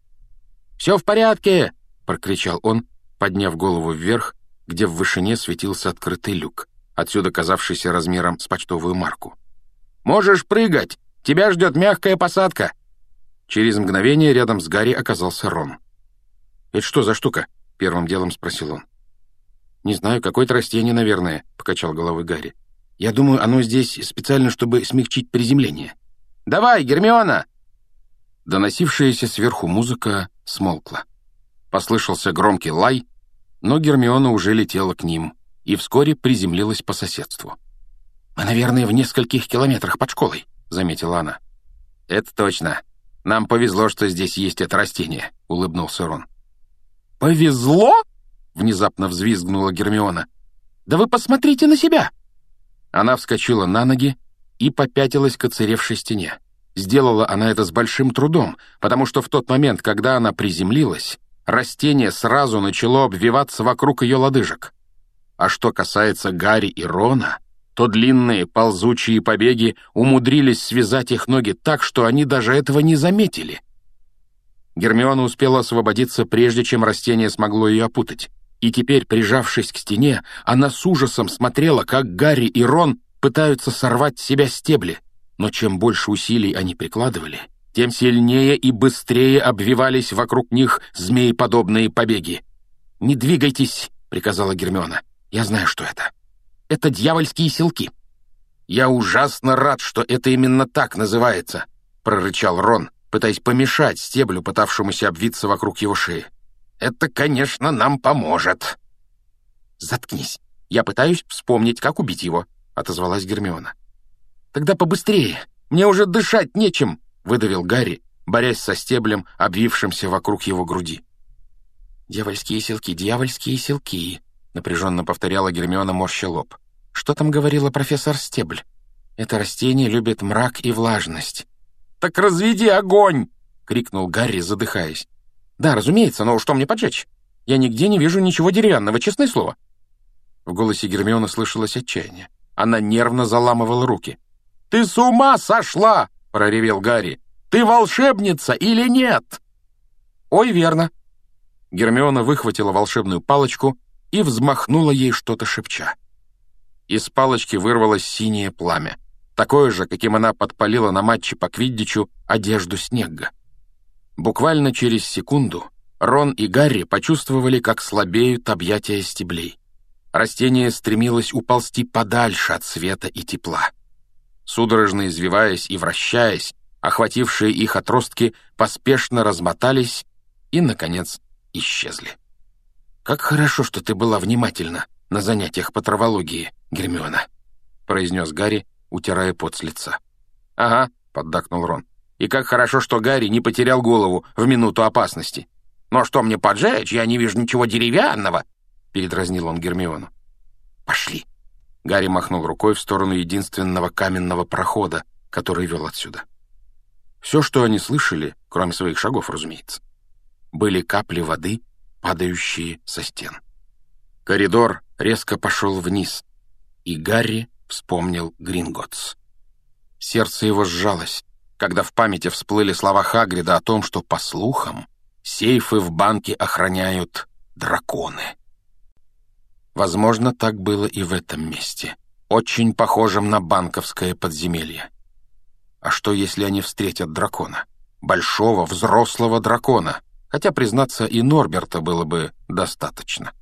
Speaker 1: «Все в порядке!» — прокричал он, подняв голову вверх, где в вышине светился открытый люк, отсюда казавшийся размером с почтовую марку. «Можешь прыгать! Тебя ждет мягкая посадка!» Через мгновение рядом с Гарри оказался Рон. «Это что за штука?» — первым делом спросил он. «Не знаю, какое-то растение, наверное», — покачал головой Гарри. «Я думаю, оно здесь специально, чтобы смягчить приземление». «Давай, Гермиона!» Доносившаяся сверху музыка смолкла. Послышался громкий лай, но Гермиона уже летела к ним и вскоре приземлилась по соседству. «Мы, наверное, в нескольких километрах под школой», — заметила она. «Это точно. Нам повезло, что здесь есть это растение», — улыбнулся Рон. «Повезло?» — внезапно взвизгнула Гермиона. «Да вы посмотрите на себя!» Она вскочила на ноги и попятилась к оцаревшей стене. Сделала она это с большим трудом, потому что в тот момент, когда она приземлилась, растение сразу начало обвиваться вокруг ее лодыжек. А что касается Гарри и Рона, то длинные ползучие побеги умудрились связать их ноги так, что они даже этого не заметили. Гермиона успела освободиться, прежде чем растение смогло ее опутать. И теперь, прижавшись к стене, она с ужасом смотрела, как Гарри и Рон пытаются сорвать с себя стебли. Но чем больше усилий они прикладывали, тем сильнее и быстрее обвивались вокруг них змееподобные побеги. «Не двигайтесь», — приказала Гермиона. «Я знаю, что это. Это дьявольские селки». «Я ужасно рад, что это именно так называется», — прорычал Рон, пытаясь помешать стеблю, пытавшемуся обвиться вокруг его шеи. «Это, конечно, нам поможет». «Заткнись. Я пытаюсь вспомнить, как убить его», — отозвалась Гермиона. «Тогда побыстрее. Мне уже дышать нечем», — выдавил Гарри, борясь со стеблем, обвившимся вокруг его груди. «Дьявольские селки, дьявольские селки», — напряженно повторяла Гермиона, морща лоб. «Что там говорила профессор Стебль? Это растение любит мрак и влажность». «Так разведи огонь!» — крикнул Гарри, задыхаясь. «Да, разумеется, но что мне поджечь? Я нигде не вижу ничего деревянного, честное слово». В голосе Гермионы слышалось отчаяние. Она нервно заламывала руки. «Ты с ума сошла!» — проревел Гарри. «Ты волшебница или нет?» «Ой, верно». Гермиона выхватила волшебную палочку и взмахнула ей что-то шепча. Из палочки вырвалось синее пламя, такое же, каким она подпалила на матче по квиддичу одежду Снегга. Буквально через секунду Рон и Гарри почувствовали, как слабеют объятия стеблей. Растение стремилось уползти подальше от света и тепла. Судорожно извиваясь и вращаясь, охватившие их отростки поспешно размотались и, наконец, исчезли.
Speaker 3: «Как хорошо, что ты была внимательна на занятиях по травологии, Гермиона», — произнес Гарри, утирая пот с лица.
Speaker 1: «Ага», — поддакнул Рон. «И как хорошо, что Гарри не потерял голову в минуту опасности».
Speaker 2: «Но что мне поджечь? Я не вижу ничего деревянного», —
Speaker 1: передразнил он Гермиону.
Speaker 3: «Пошли».
Speaker 1: Гарри махнул рукой в сторону единственного каменного прохода, который вел отсюда. Все, что они слышали, кроме своих шагов, разумеется, были капли воды, падающие со стен. Коридор резко пошел вниз, и Гарри вспомнил Гринготтс. Сердце его сжалось, когда в памяти всплыли слова Хагрида о том, что, по слухам, сейфы в банке охраняют драконы. Возможно, так было и в этом месте, очень похожем на банковское подземелье. А что, если они встретят дракона? Большого, взрослого дракона, хотя, признаться, и Норберта было бы достаточно.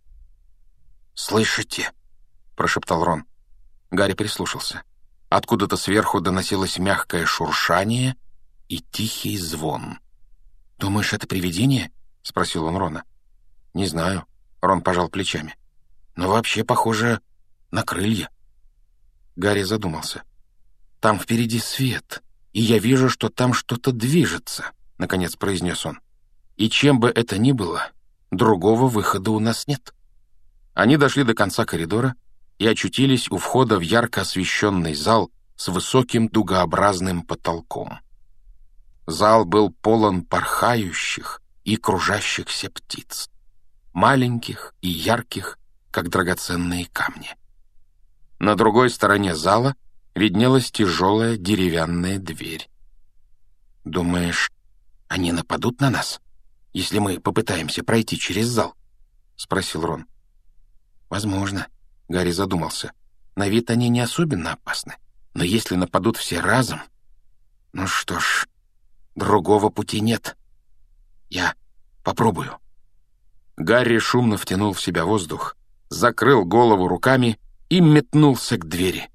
Speaker 3: «Слышите?» — прошептал Рон.
Speaker 1: Гарри прислушался. Откуда-то сверху доносилось мягкое шуршание и тихий звон.
Speaker 3: «Думаешь, это привидение?»
Speaker 1: — спросил он Рона. «Не знаю», — Рон пожал плечами.
Speaker 3: «Но вообще похоже на крылья».
Speaker 1: Гарри задумался. «Там впереди свет, и я вижу, что там что-то движется», — наконец произнес он. «И чем бы это ни было, другого выхода у нас нет». Они дошли до конца коридора и очутились у входа в ярко освещенный зал с высоким дугообразным потолком. Зал был полон порхающих и кружащихся птиц, маленьких и ярких, как драгоценные камни. На другой стороне зала виднелась тяжелая деревянная дверь.
Speaker 3: «Думаешь, они нападут на нас, если мы попытаемся пройти через зал?» — спросил Рон.
Speaker 1: «Возможно», — Гарри задумался. «На вид они не особенно опасны, но если нападут все разом... Ну что ж, другого пути нет. Я попробую». Гарри шумно втянул в себя воздух, закрыл голову руками и метнулся к двери.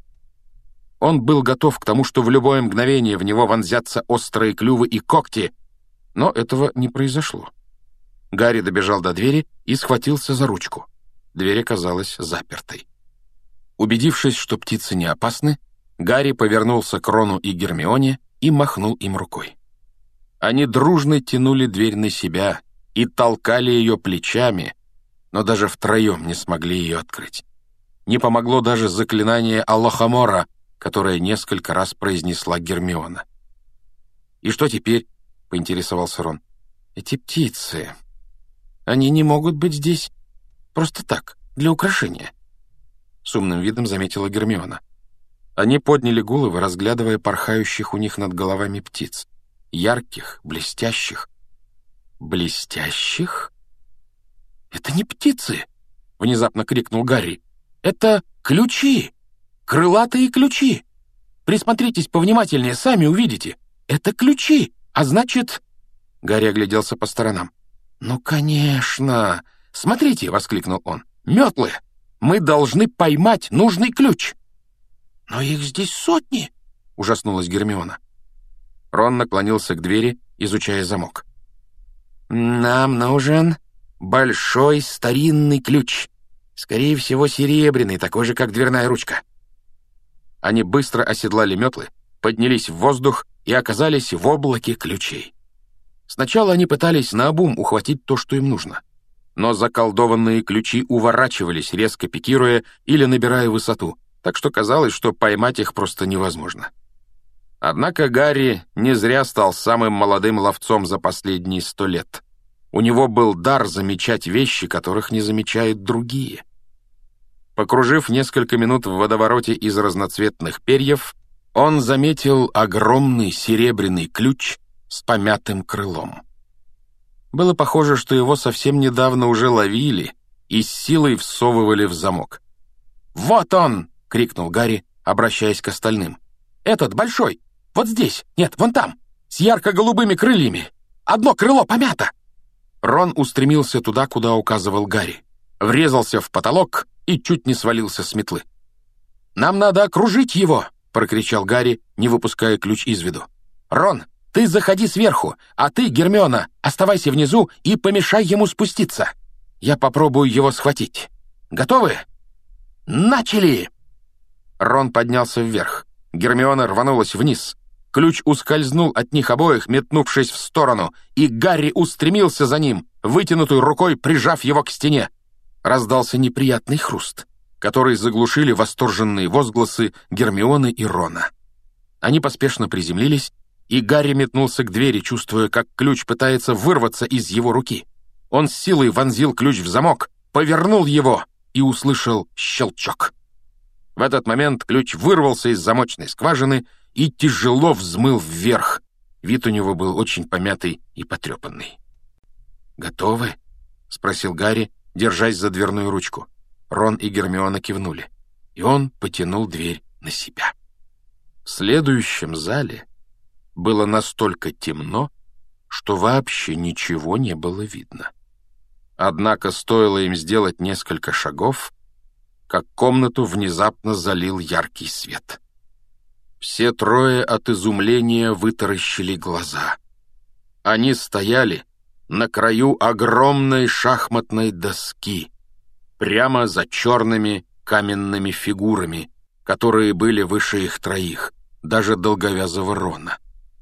Speaker 1: Он был готов к тому, что в любое мгновение в него вонзятся острые клювы и когти, но этого не произошло. Гарри добежал до двери и схватился за ручку. Дверь оказалась запертой. Убедившись, что птицы не опасны, Гарри повернулся к Рону и Гермионе и махнул им рукой. Они дружно тянули дверь на себя и толкали ее плечами, но даже втроем не смогли ее открыть. Не помогло даже заклинание Аллахамора, которое несколько раз произнесла Гермиона. «И что теперь?» — поинтересовался Рон. «Эти птицы... Они не могут быть здесь просто так, для украшения», — с умным видом заметила Гермиона. Они подняли головы, разглядывая порхающих у них над головами птиц. Ярких, блестящих. «Блестящих? Это не птицы!» — внезапно крикнул Гарри. «Это ключи! Крылатые ключи! Присмотритесь повнимательнее, сами увидите. Это ключи, а значит...» Гарри огляделся по сторонам. «Ну, конечно! Смотрите!» — воскликнул он. «Метлы! Мы должны поймать нужный ключ!»
Speaker 3: «Но их здесь сотни!» — ужаснулась Гермиона.
Speaker 1: Рон наклонился к двери, изучая замок.
Speaker 3: «Нам нужен большой старинный ключ. Скорее всего, серебряный, такой же, как дверная ручка».
Speaker 1: Они быстро оседлали метлы, поднялись в воздух и оказались в облаке ключей. Сначала они пытались наобум ухватить то, что им нужно. Но заколдованные ключи уворачивались, резко пикируя или набирая высоту, так что казалось, что поймать их просто невозможно. Однако Гарри не зря стал самым молодым ловцом за последние сто лет. У него был дар замечать вещи, которых не замечают другие. Покружив несколько минут в водовороте из разноцветных перьев, он заметил огромный серебряный ключ с помятым крылом. Было похоже, что его совсем недавно уже ловили и с силой всовывали в замок. «Вот он!» — крикнул Гарри, обращаясь к остальным. «Этот большой! Вот здесь! Нет, вон там! С ярко-голубыми крыльями! Одно крыло помято!» Рон устремился туда, куда указывал Гарри, врезался в потолок и чуть не свалился с метлы. «Нам надо окружить его!» — прокричал Гарри, не выпуская ключ из виду. «Рон, ты заходи сверху, а ты, Гермиона, оставайся внизу и помешай ему спуститься.
Speaker 3: Я попробую его схватить. Готовы? Начали!»
Speaker 1: Рон поднялся вверх. Гермиона рванулась вниз. Ключ ускользнул от них обоих, метнувшись в сторону, и Гарри устремился за ним, вытянутой рукой прижав его к стене. Раздался неприятный хруст, который заглушили восторженные возгласы Гермионы и Рона. Они поспешно приземлились, и Гарри метнулся к двери, чувствуя, как ключ пытается вырваться из его руки. Он с силой вонзил ключ в замок, повернул его и услышал щелчок. В этот момент ключ вырвался из замочной скважины и тяжело взмыл вверх. Вид у него был очень помятый и потрепанный. «Готовы?» — спросил Гарри, держась за дверную ручку. Рон и Гермиона кивнули, и он потянул дверь на себя. В следующем зале было настолько темно, что вообще ничего не было видно. Однако стоило им сделать несколько шагов, как комнату внезапно залил яркий свет. Все трое от изумления вытаращили глаза. Они стояли на краю огромной шахматной доски, прямо за черными каменными фигурами, которые были выше их троих, даже долговязого Рона.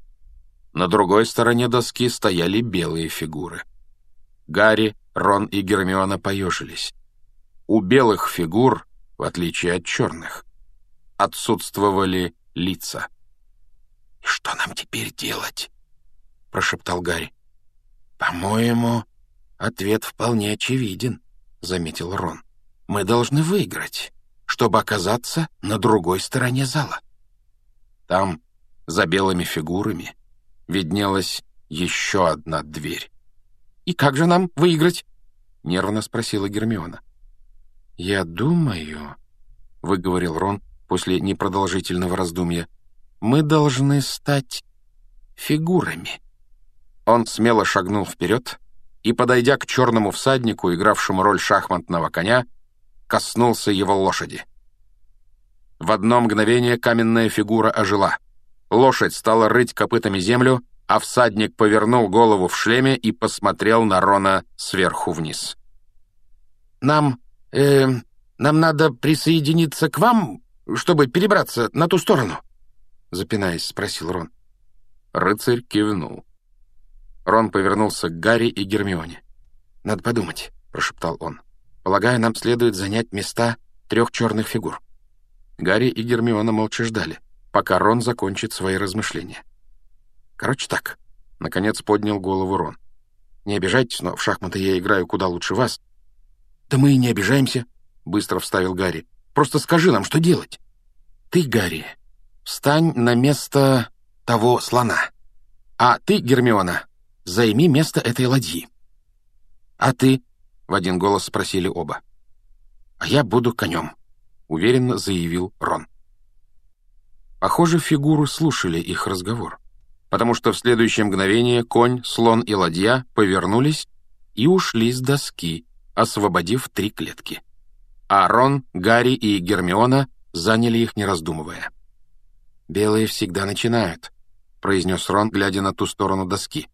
Speaker 1: На другой стороне доски стояли белые фигуры. Гарри, Рон и Гермиона поежились. У белых фигур, в отличие от черных, отсутствовали лица.
Speaker 3: «И что нам теперь делать?» — прошептал Гарри.
Speaker 1: «По-моему, ответ вполне очевиден», — заметил Рон. «Мы должны выиграть, чтобы оказаться на другой стороне зала». Там, за белыми фигурами, виднелась еще одна дверь. «И как же нам выиграть?» — нервно спросила Гермиона. «Я думаю», — выговорил Рон после непродолжительного раздумья, «мы должны стать фигурами». Он смело шагнул вперед и, подойдя к черному всаднику, игравшему роль шахматного коня, коснулся его лошади. В одно мгновение каменная фигура ожила. Лошадь стала рыть копытами землю, а всадник повернул голову в шлеме и посмотрел на Рона сверху вниз. «Нам... э... нам надо присоединиться к вам, чтобы перебраться на ту сторону?» — запинаясь, спросил Рон. Рыцарь кивнул. Рон повернулся к Гарри и Гермионе. «Надо подумать», — прошептал он. «Полагаю, нам следует занять места трех черных фигур». Гарри и Гермиона молча ждали, пока Рон закончит свои размышления. «Короче так», — наконец поднял голову Рон. «Не обижайтесь, но в шахматы я играю куда лучше вас». «Да мы и не обижаемся», — быстро вставил Гарри. «Просто скажи нам, что делать». «Ты, Гарри, встань на место того слона. А ты, Гермиона, займи место этой ладьи». «А ты?» — в один голос спросили оба. «А я буду конем», — уверенно заявил Рон. Похоже, фигуры слушали их разговор, потому что в следующее мгновение конь, слон и ладья повернулись и ушли с доски, освободив три клетки. А Рон, Гарри и Гермиона заняли их, не раздумывая. «Белые всегда начинают», — произнес Рон, глядя на ту сторону доски.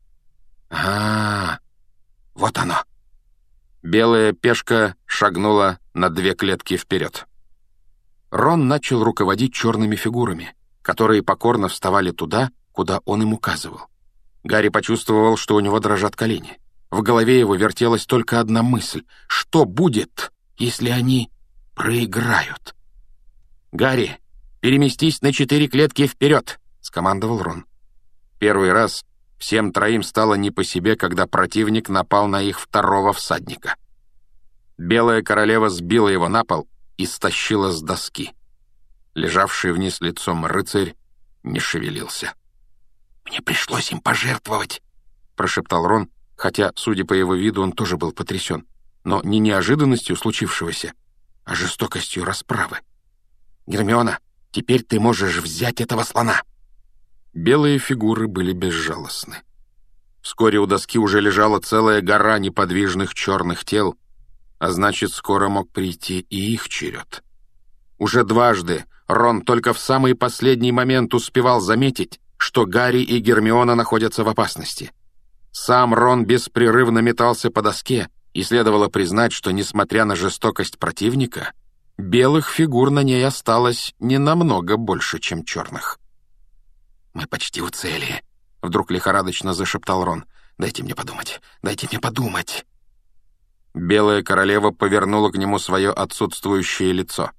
Speaker 1: «А, вот оно!» Белая пешка шагнула на две клетки вперед. Рон начал руководить черными фигурами, которые покорно вставали туда, куда он им указывал. Гарри почувствовал, что у него дрожат колени. В голове его вертелась только одна мысль: что будет, если они проиграют? «Гарри, переместись на четыре клетки вперед!» — скомандовал Рон. Первый раз всем троим стало не по себе, когда противник напал на их второго всадника. Белая королева сбила его на пол и стащила с доски. Лежавший вниз лицом рыцарь не шевелился. «Мне пришлось им пожертвовать», — прошептал Рон, хотя, судя по его виду, он тоже был потрясен, но не неожиданностью случившегося, а жестокостью расправы. «Гермиона, теперь ты можешь взять этого слона». Белые фигуры были безжалостны. Вскоре у доски уже лежала целая гора неподвижных черных тел, а значит, скоро мог прийти и их черед. Уже дважды Рон только в самый последний момент успевал заметить, что Гарри и Гермиона находятся в опасности. Сам Рон беспрерывно метался по доске И следовало признать, что, несмотря на жестокость противника, белых фигур на ней осталось не намного больше, чем черных.
Speaker 3: «Мы почти у цели», — вдруг лихорадочно зашептал Рон. «Дайте мне подумать, дайте мне подумать».
Speaker 1: Белая королева повернула к нему свое отсутствующее лицо.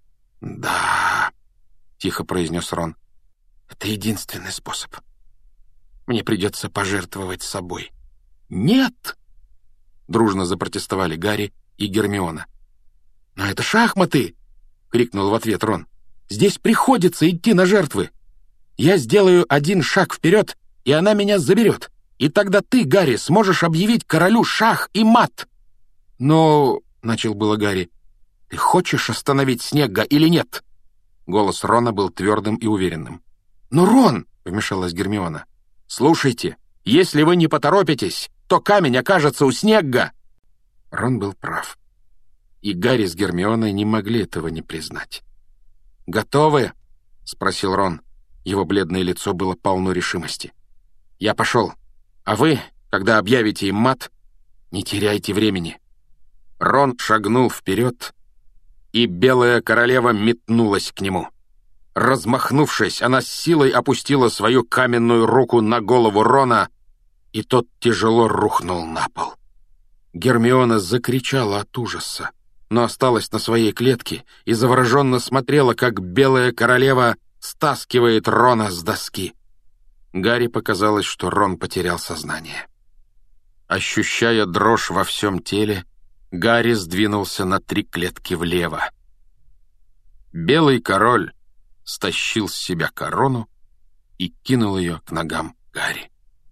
Speaker 3: «Да», — тихо произнес Рон, — «это единственный способ. Мне придется пожертвовать собой».
Speaker 1: «Нет!» — дружно запротестовали Гарри и Гермиона.
Speaker 3: «Но это шахматы!» — крикнул в ответ Рон.
Speaker 1: «Здесь приходится идти на жертвы. Я сделаю один шаг вперед, и она меня заберет. И тогда ты, Гарри, сможешь объявить королю шах и мат». «Но...» — начал было Гарри. «Ты хочешь остановить Снегга или нет?» Голос Рона был твердым и уверенным.
Speaker 3: «Но, Рон!»
Speaker 1: — вмешалась Гермиона. «Слушайте, если вы не поторопитесь, то камень окажется у Снегга!» Рон был прав. И Гарри с Гермионой не могли этого не признать. «Готовы?» — спросил Рон. Его бледное лицо было полно решимости. «Я пошел. А вы, когда объявите им мат, не теряйте времени». Рон шагнул вперед, и белая королева метнулась к нему. Размахнувшись, она с силой опустила свою каменную руку на голову Рона, и тот тяжело рухнул на пол. Гермиона закричала от ужаса, но осталась на своей клетке и завороженно смотрела, как белая королева стаскивает Рона с доски. Гарри показалось, что Рон потерял сознание. Ощущая дрожь во всем теле, Гарри сдвинулся на три клетки влево. Белый король стащил с себя корону и кинул ее к ногам Гарри.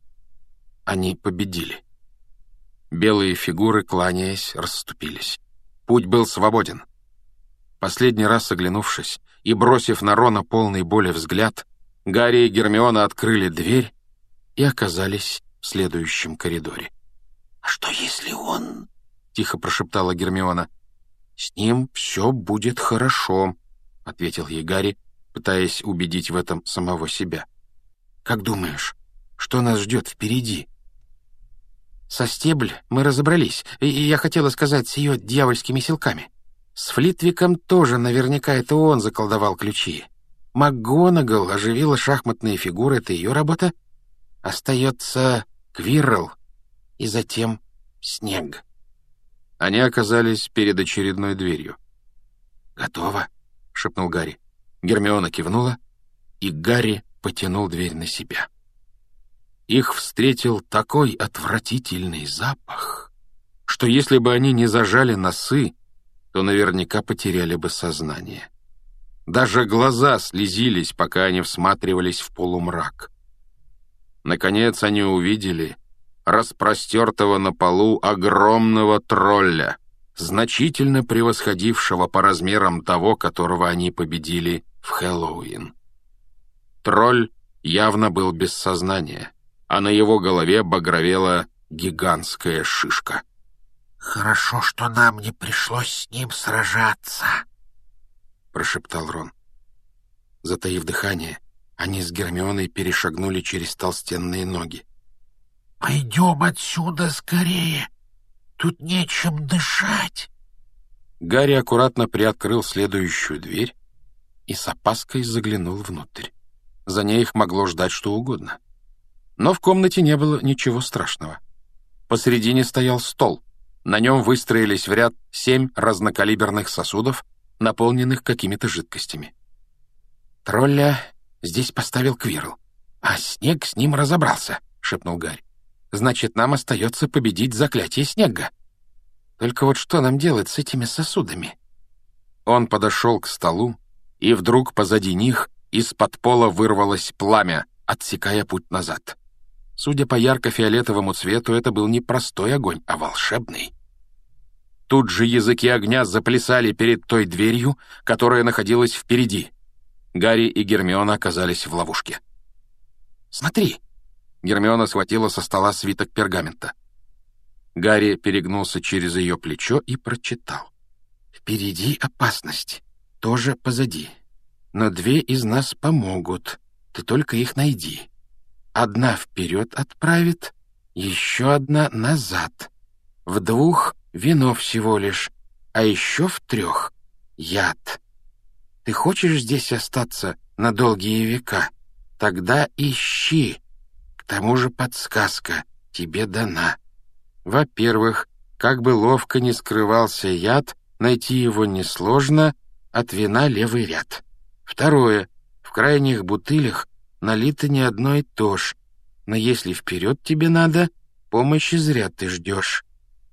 Speaker 1: Они победили. Белые фигуры, кланяясь, расступились. Путь был свободен. Последний раз оглянувшись и бросив на Рона полный боли взгляд, Гарри и Гермиона открыли дверь и оказались в следующем коридоре.
Speaker 3: «А что, если он...»
Speaker 1: — тихо прошептала Гермиона. «С ним все будет хорошо», — ответил ей Гарри, пытаясь убедить в этом самого себя. «Как думаешь, что нас ждет впереди?»
Speaker 3: «Со стебль мы разобрались, и я хотела сказать, с ее дьявольскими силками. С Флитвиком тоже наверняка это он заколдовал ключи. МакГонагал оживила шахматные фигуры, это ее работа. Остается Квиррелл и затем Снегг».
Speaker 1: Они оказались перед очередной дверью.
Speaker 3: «Готово», — шепнул Гарри.
Speaker 1: Гермиона кивнула, и Гарри потянул дверь на себя. Их встретил такой отвратительный запах, что если бы они не зажали носы, то наверняка потеряли бы сознание. Даже глаза слезились, пока они всматривались в полумрак. Наконец они увидели распростертого на полу огромного тролля, значительно превосходившего по размерам того, которого они победили в Хэллоуин. Тролль явно был без сознания, а на его голове багровела гигантская шишка.
Speaker 3: «Хорошо, что нам не пришлось с ним сражаться», — прошептал Рон.
Speaker 1: Затаив дыхание, они с Гермионой перешагнули через толстенные ноги.
Speaker 3: «Пойдем отсюда скорее! Тут нечем дышать!»
Speaker 1: Гарри аккуратно приоткрыл следующую дверь и с опаской заглянул внутрь. За ней их могло ждать что угодно. Но в комнате не было ничего страшного. Посредине стоял стол. На нем выстроились в ряд семь разнокалиберных сосудов, наполненных какими-то жидкостями.
Speaker 3: «Тролля здесь поставил Квиррелл, а Снегг с ним разобрался», — шепнул Гарри. «Значит, нам остается победить заклятие Снегга. Только вот что нам делать с этими сосудами?»
Speaker 1: Он подошел к столу, и вдруг позади них из-под пола вырвалось пламя, отсекая путь назад. Судя по ярко-фиолетовому цвету, это был не простой огонь, а волшебный. Тут же языки огня заплясали перед той дверью, которая находилась впереди. Гарри и Гермиона оказались в ловушке.
Speaker 3: «Смотри!»
Speaker 1: Гермиона схватила со стола свиток пергамента. Гарри перегнулся через ее плечо и прочитал.
Speaker 3: «Впереди опасность, тоже позади. Но две из нас помогут, ты только их найди. Одна вперед отправит, еще одна назад. В двух вино всего лишь, а еще в трех — яд. Ты хочешь здесь остаться на долгие века? Тогда ищи. К тому же подсказка тебе дана. Во-первых, как бы ловко ни скрывался яд, найти его несложно, от вина левый ряд. Второе, в крайних бутылях налито не одно и то ж, но если вперед тебе надо, помощи зря ты ждешь.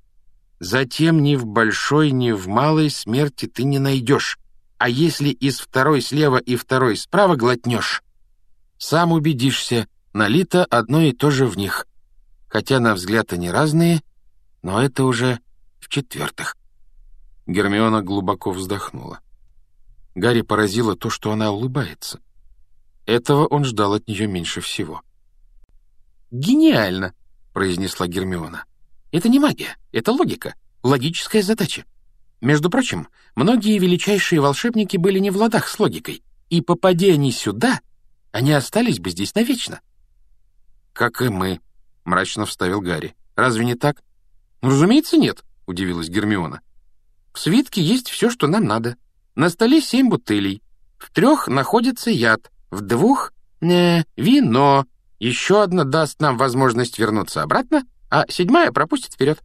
Speaker 3: Затем ни в большой, ни в малой смерти ты не найдешь, а если из второй слева и второй справа глотнешь, сам убедишься, налито одно и то же в них, хотя на взгляд они разные, но это уже в-четвертых.
Speaker 1: Гермиона глубоко вздохнула. Гарри поразило то, что она улыбается. Этого он ждал от нее меньше всего.
Speaker 3: «Гениально!» — произнесла Гермиона. «Это не магия, это логика, логическая задача. Между прочим, многие величайшие волшебники были не в ладах с логикой, и, попадя они сюда, они остались бы здесь навечно».
Speaker 1: «Как и мы», — мрачно вставил Гарри. «Разве не так?»
Speaker 3: «Ну, разумеется, нет», —
Speaker 1: удивилась Гермиона.
Speaker 3: «В свитке есть все, что нам надо. На столе семь бутылей. В трех находится яд, в двух э, — вино. Еще одна даст нам возможность вернуться обратно, а седьмая пропустит вперед».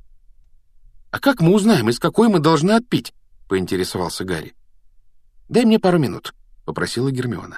Speaker 1: «А как мы узнаем, из какой мы должны отпить?» — поинтересовался Гарри.
Speaker 3: «Дай мне пару минут»,
Speaker 1: — попросила Гермиона.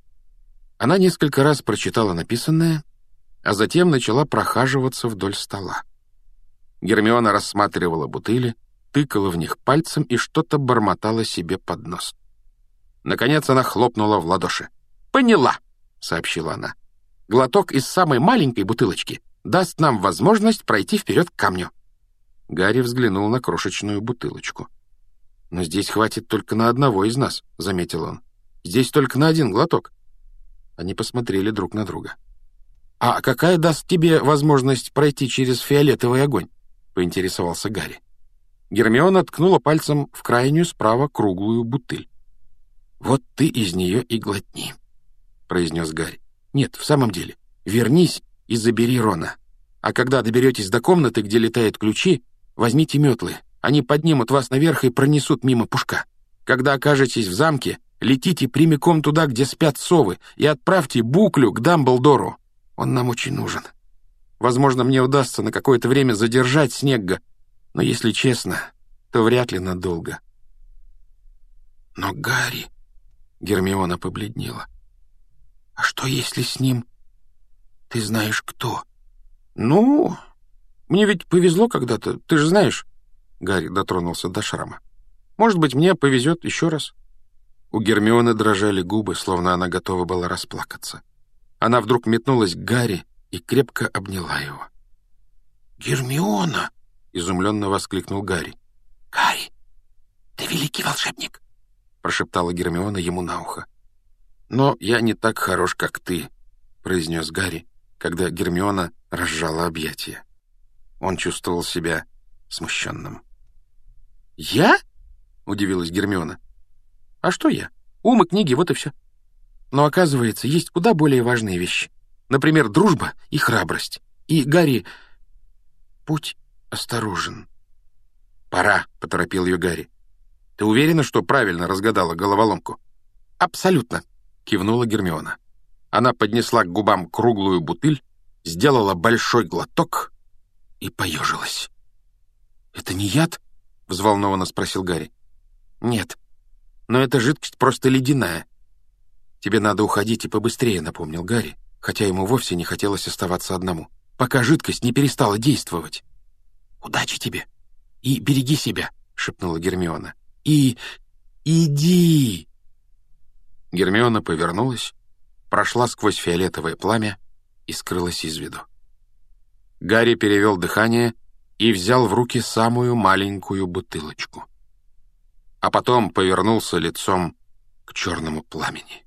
Speaker 1: Она несколько раз прочитала написанное, а затем начала прохаживаться вдоль стола. Гермиона рассматривала бутыли, тыкала в них пальцем и что-то бормотала себе под нос. Наконец она хлопнула в ладоши.
Speaker 3: «Поняла»,
Speaker 1: — сообщила она.
Speaker 3: «Глоток из самой маленькой бутылочки даст нам возможность пройти вперед к камню».
Speaker 1: Гарри взглянул на крошечную бутылочку. «Но здесь хватит только на одного из нас», — заметил он. «Здесь только на один глоток». Они посмотрели друг на друга. «А какая даст тебе возможность пройти через фиолетовый огонь?» — поинтересовался Гарри. Гермиона ткнула пальцем в крайнюю справа круглую бутыль. «Вот ты из нее и глотни», — произнес Гарри. «Нет, в самом деле, вернись и забери Рона. А когда доберетесь до комнаты, где летают ключи, возьмите метлы. Они поднимут вас наверх и пронесут мимо пушка. Когда окажетесь в замке, летите прямиком туда, где спят совы, и отправьте буклю к Дамблдору. Он нам очень нужен. Возможно, мне удастся на какое-то время задержать Снегга, но, если честно, то вряд ли надолго».
Speaker 3: «Но Гарри...» — Гермиона побледнела. «А что, если с ним... ты знаешь кто?»
Speaker 1: «Ну, мне ведь повезло когда-то, ты же знаешь...» Гарри дотронулся до шрама. «Может быть, мне повезет еще раз». У Гермионы дрожали губы, словно она готова была расплакаться. Она вдруг метнулась к Гарри и крепко обняла его.
Speaker 3: «Гермиона!»
Speaker 1: — изумленно воскликнул Гарри.
Speaker 3: «Гарри, ты великий волшебник!»
Speaker 1: — прошептала Гермиона ему на ухо. «Но я не так хорош, как ты», — произнес Гарри, когда Гермиона разжала объятия. Он чувствовал себя смущенным.
Speaker 3: «Я?»
Speaker 1: — удивилась Гермиона.
Speaker 3: «А что я? Ум и книги, вот и все. Но, оказывается, есть куда более важные вещи. Например, дружба и храбрость. И, Гарри, будь осторожен».
Speaker 1: «Пора», — поторопил ее Гарри. «Ты уверена, что правильно разгадала головоломку?»
Speaker 3: «Абсолютно»,
Speaker 1: — кивнула Гермиона. Она поднесла к губам круглую бутыль, сделала большой глоток и поежилась.
Speaker 3: «Это не яд?» — взволнованно спросил Гарри.
Speaker 1: «Нет, но эта жидкость просто ледяная». «Тебе надо уходить и побыстрее», — напомнил Гарри, хотя ему вовсе не хотелось оставаться одному, пока жидкость не перестала действовать.
Speaker 3: «Удачи тебе и береги себя», — шепнула Гермиона.
Speaker 1: «И... иди!» Гермиона повернулась, прошла сквозь фиолетовое пламя и скрылась из виду. Гарри перевел дыхание и взял в руки самую маленькую бутылочку. А потом повернулся лицом к черному пламени.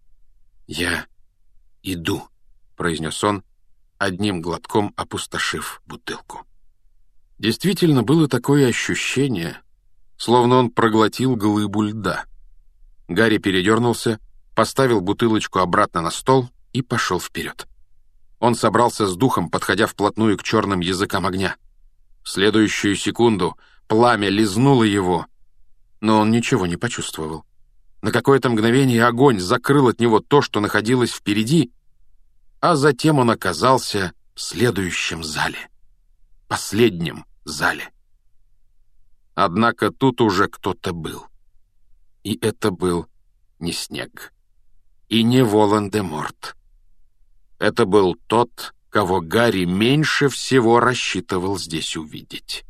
Speaker 1: «Я иду», — произнес он, одним глотком опустошив бутылку. Действительно, было такое ощущение, словно он проглотил глыбу льда. Гарри передернулся, поставил бутылочку обратно на стол и пошел вперед. Он собрался с духом, подходя вплотную к черным языкам огня. В следующую секунду пламя лизнуло его, но он ничего не почувствовал. На какое-то мгновение огонь закрыл от него то, что находилось впереди, а затем он оказался в следующем зале, последнем зале. Однако тут уже кто-то был. И это был не Снег. И не Волан-де-Морт. Это был тот, кого Гарри меньше всего рассчитывал здесь увидеть.